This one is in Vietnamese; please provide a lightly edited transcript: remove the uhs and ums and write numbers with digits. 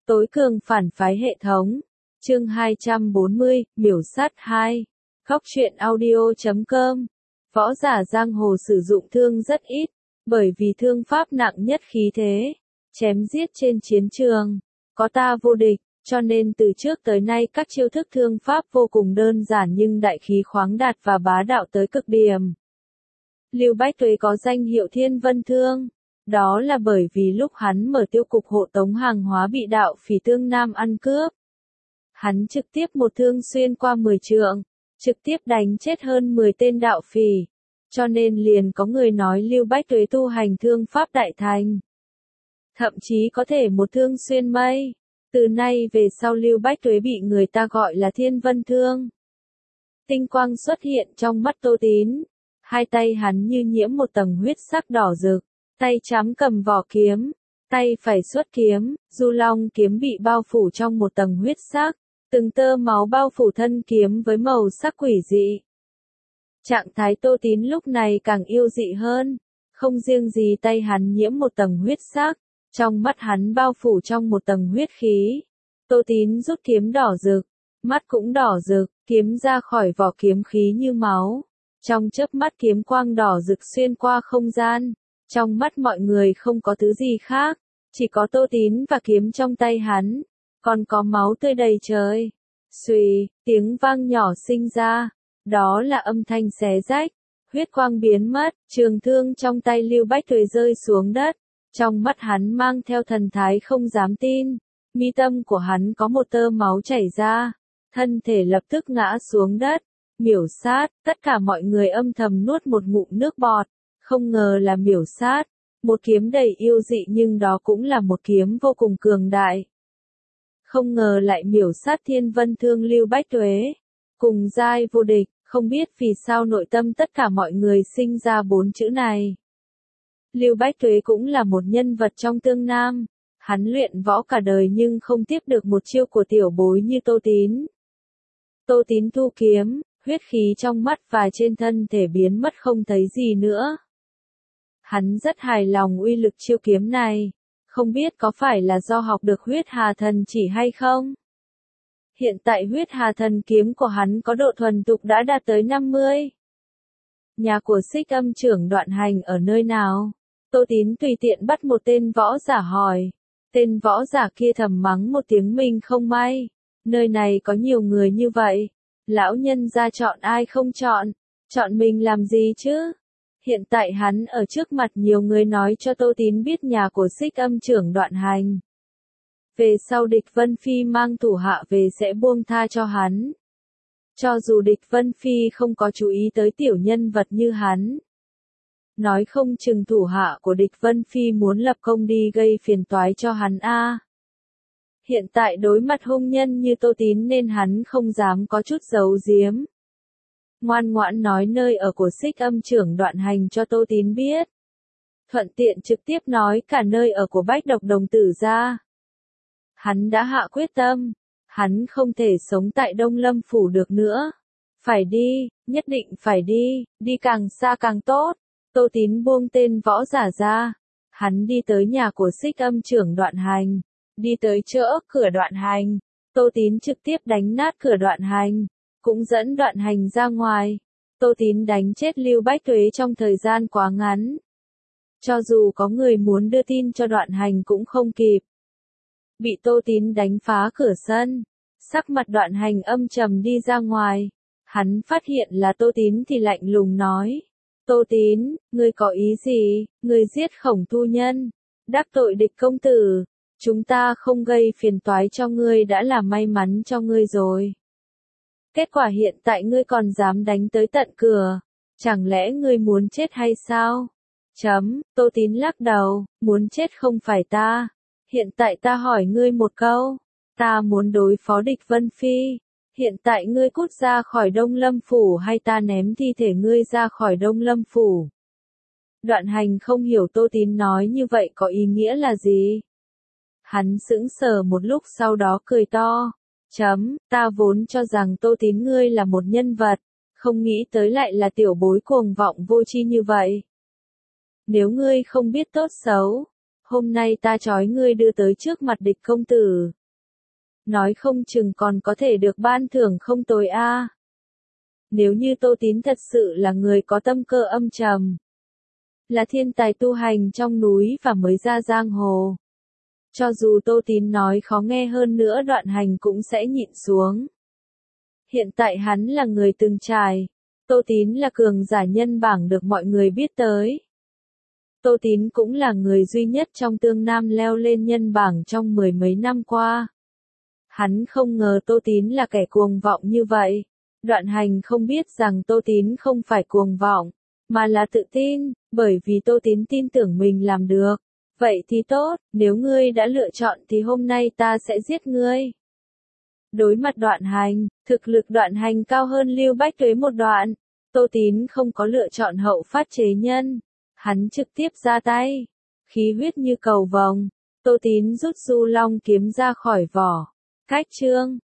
Tối cường phản phái hệ thống. Chương 240, miểu sát 2. Khóc chuyện audio.com. Võ giả giang hồ sử dụng thương rất ít, bởi vì thương pháp nặng nhất khí thế, chém giết trên chiến trường, có ta vô địch, cho nên từ trước tới nay các chiêu thức thương pháp vô cùng đơn giản nhưng đại khí khoáng đạt và bá đạo tới cực điểm. Lưu Bách Tuế có danh hiệu Thiên Vân Thương, đó là bởi vì lúc hắn mở tiêu cục hộ tống hàng hóa bị đạo phỉ Tương Nam ăn cướp. Hắn trực tiếp một thương xuyên qua 10 trượng, trực tiếp đánh chết hơn 10 tên đạo phỉ, cho nên liền có người nói Lưu Bách Tuế tu hành thương pháp đại thành. Thậm chí có thể một thương xuyên mây, từ nay về sau Lưu Bách Tuế bị người ta gọi là Thiên Vân Thương. Tinh quang xuất hiện trong mắt Tô Tín, hai tay hắn như nhiễm một tầng huyết sắc đỏ rực, tay trái cầm vỏ kiếm, tay phải xuất kiếm, Du Long kiếm bị bao phủ trong một tầng huyết sắc, từng tơ máu bao phủ thân kiếm với màu sắc quỷ dị. Trạng thái Tô Tín lúc này càng yêu dị hơn, không riêng gì tay hắn nhiễm một tầng huyết sắc, trong mắt hắn bao phủ trong một tầng huyết khí. Tô Tín rút kiếm đỏ rực, mắt cũng đỏ rực, kiếm ra khỏi vỏ kiếm khí như máu. Trong chớp mắt kiếm quang đỏ rực xuyên qua không gian, trong mắt mọi người không có thứ gì khác, chỉ có Tô Tín và kiếm trong tay hắn, còn có máu tươi đầy trời. Xuy, tiếng vang nhỏ sinh ra, đó là âm thanh xé rách, huyết quang biến mất, trường thương trong tay Lưu Bách Tuế rơi xuống đất, trong mắt hắn mang theo thần thái không dám tin, mi tâm của hắn có một tơ máu chảy ra, thân thể lập tức ngã xuống đất. Miểu sát, tất cả mọi người âm thầm nuốt một ngụm nước bọt, không ngờ là miểu sát, một kiếm đầy yêu dị nhưng đó cũng là một kiếm vô cùng cường đại. Không ngờ lại miểu sát Thiên Vân Thương Lưu Bách Tuế, cùng giai vô địch, không biết vì sao nội tâm tất cả mọi người sinh ra 4 chữ này. Lưu Bách Tuế cũng là một nhân vật trong Tương Nam, hắn luyện võ cả đời nhưng không tiếp được một chiêu của tiểu bối như Tô Tín. Tô Tín thu kiếm, huyết khí trong mắt và trên thân thể biến mất không thấy gì nữa. Hắn rất hài lòng uy lực chiêu kiếm này, không biết có phải là do học được huyết hà thần chỉ hay không? Hiện tại huyết hà thần kiếm của hắn có độ thuần thục đã đạt tới 50. Nhà của Xích Âm trưởng Đoạn Hành ở nơi nào? Tô Tín tùy tiện bắt một tên võ giả hỏi. Tên võ giả kia thầm mắng một tiếng mình không may. Nơi này có nhiều người như vậy. Lão nhân ra chọn ai không chọn, chọn mình làm gì chứ? Hiện tại hắn ở trước mặt nhiều người nói cho Tô Tín biết nhà của Xích Âm trưởng Đoạn Hành. Về sau Địch Vân Phi mang thủ hạ về sẽ buông tha cho hắn. Cho dù Địch Vân Phi không có chú ý tới tiểu nhân vật như hắn. Nói không chừng thủ hạ của Địch Vân Phi muốn lập công đi gây phiền toái cho hắn a. Hiện tại đối mặt hung nhân như Tô Tín nên hắn không dám có chút giấu giếm. Ngoan ngoãn nói nơi ở của Xích Âm trưởng Đoạn Hành cho Tô Tín biết. Thuận tiện trực tiếp nói cả nơi ở của Bách Độc Đồng Tử ra. Hắn đã hạ quyết tâm, hắn không thể sống tại Đông Lâm Phủ được nữa. Phải đi, nhất định phải đi, đi càng xa càng tốt. Tô Tín buông tên võ giả ra. Hắn đi tới nhà của Xích Âm trưởng Đoạn Hành. Đi tới chỗ cửa Đoạn Hành, Tô Tín trực tiếp đánh nát cửa Đoạn Hành, cũng dẫn Đoạn Hành ra ngoài. Tô Tín đánh chết Lưu Bách Tuế trong thời gian quá ngắn. Cho dù có người muốn đưa tin cho Đoạn Hành cũng không kịp. Bị Tô Tín đánh phá cửa sân, sắc mặt Đoạn Hành âm trầm đi ra ngoài. Hắn phát hiện là Tô Tín thì lạnh lùng nói. Tô Tín, ngươi có ý gì? Ngươi giết Khổng Thu Nhân, đắc tội Địch công tử. Chúng ta không gây phiền toái cho ngươi đã là may mắn cho ngươi rồi. Kết quả hiện tại ngươi còn dám đánh tới tận cửa. Chẳng lẽ ngươi muốn chết hay sao? Tô Tín lắc đầu, muốn chết không phải ta. Hiện tại ta hỏi ngươi một câu. Ta muốn đối phó Địch Vân Phi. Hiện tại ngươi cút ra khỏi Đông Lâm Phủ hay ta ném thi thể ngươi ra khỏi Đông Lâm Phủ. Đoạn Hành không hiểu Tô Tín nói như vậy có ý nghĩa là gì. Hắn sững sờ một lúc sau đó cười to. Ta vốn cho rằng Tô Tín ngươi là một nhân vật, không nghĩ tới lại là tiểu bối cuồng vọng vô tri như vậy. Nếu ngươi không biết tốt xấu, hôm nay ta trói ngươi đưa tới trước mặt địch công tử. Nói không chừng còn có thể được ban thưởng không tồi a. Nếu như Tô Tín thật sự là người có tâm cơ âm trầm, là thiên tài tu hành trong núi và mới ra giang hồ, cho dù Tô Tín nói khó nghe hơn nữa Đoạn Hành cũng sẽ nhịn xuống. Hiện tại hắn là người từng trải, Tô Tín là cường giả nhân bảng được mọi người biết tới. Tô Tín cũng là người duy nhất trong Tương Nam leo lên nhân bảng trong mười mấy năm qua. Hắn không ngờ Tô Tín là kẻ cuồng vọng như vậy. Đoạn Hành không biết rằng Tô Tín không phải cuồng vọng, mà là tự tin, bởi vì Tô Tín tin tưởng mình làm được. Vậy thì tốt, nếu ngươi đã lựa chọn thì hôm nay ta sẽ giết ngươi. Đối mặt Đoạn Hành, thực lực Đoạn Hành cao hơn Lưu Bách Tuế một đoạn. Tô Tín không có lựa chọn hậu phát chế nhân. Hắn trực tiếp ra tay. Khí huyết như cầu vồng. Tô Tín rút Du Long kiếm ra khỏi vỏ. Cách chương.